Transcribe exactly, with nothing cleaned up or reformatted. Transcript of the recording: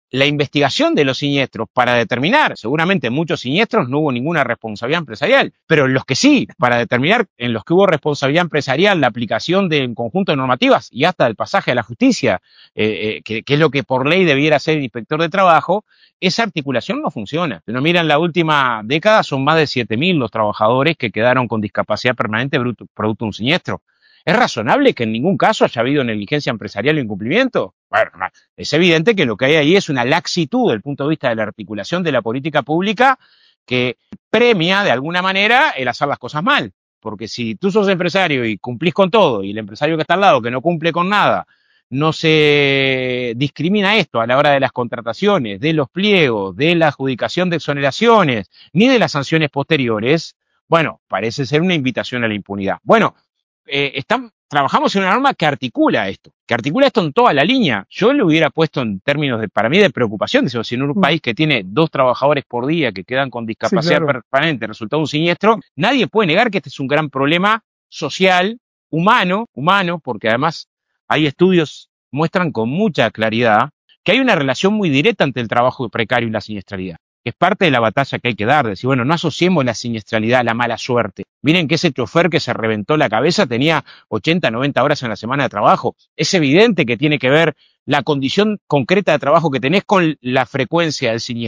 la investigación de los siniestros para determinar, seguramente en muchos siniestros no hubo ninguna responsabilidad empresarial, pero en los que sí, para determinar en los que hubo responsabilidad empresarial, la aplicación de un conjunto de normativas y hasta el pasaje a la justicia, eh, eh, que, que es lo que por ley debiera hacer el inspector de trabajo, esa articulación no funciona. Si uno mira en la última década, son más de siete mil los trabajadores que quedaron con discapacidad permanente producto de un siniestro. ¿Es razonable que en ningún caso haya habido negligencia empresarial o incumplimiento? Bueno, es evidente que lo que hay ahí es una laxitud desde el punto de vista de la articulación de la política pública que premia de alguna manera el hacer las cosas mal. Porque si tú sos empresario y cumplís con todo y el empresario que está al lado que no cumple con nada, no se discrimina esto a la hora de las contrataciones, de los pliegos, de la adjudicación de exoneraciones, ni de las sanciones posteriores, bueno, parece ser una invitación a la impunidad. Bueno, eh, están, trabajamos en una norma que articula esto, que articula esto en toda la línea. Yo lo hubiera puesto en términos de, para mí, de preocupación. Digo, si en un mm. país que tiene dos trabajadores por día que quedan con discapacidad sí, claro. permanente, resultado de un siniestro, nadie puede negar que este es un gran problema social, humano, humano, porque además hay estudios que muestran con mucha claridad que hay una relación muy directa entre el trabajo precario y la siniestralidad. Es parte de la batalla que hay que dar, decir, bueno, no asociemos la siniestralidad a la mala suerte. Miren que ese chofer que se reventó la cabeza tenía ochenta, noventa horas en la semana de trabajo. Es evidente que tiene que ver la condición concreta de trabajo que tenés con la frecuencia del siniestro.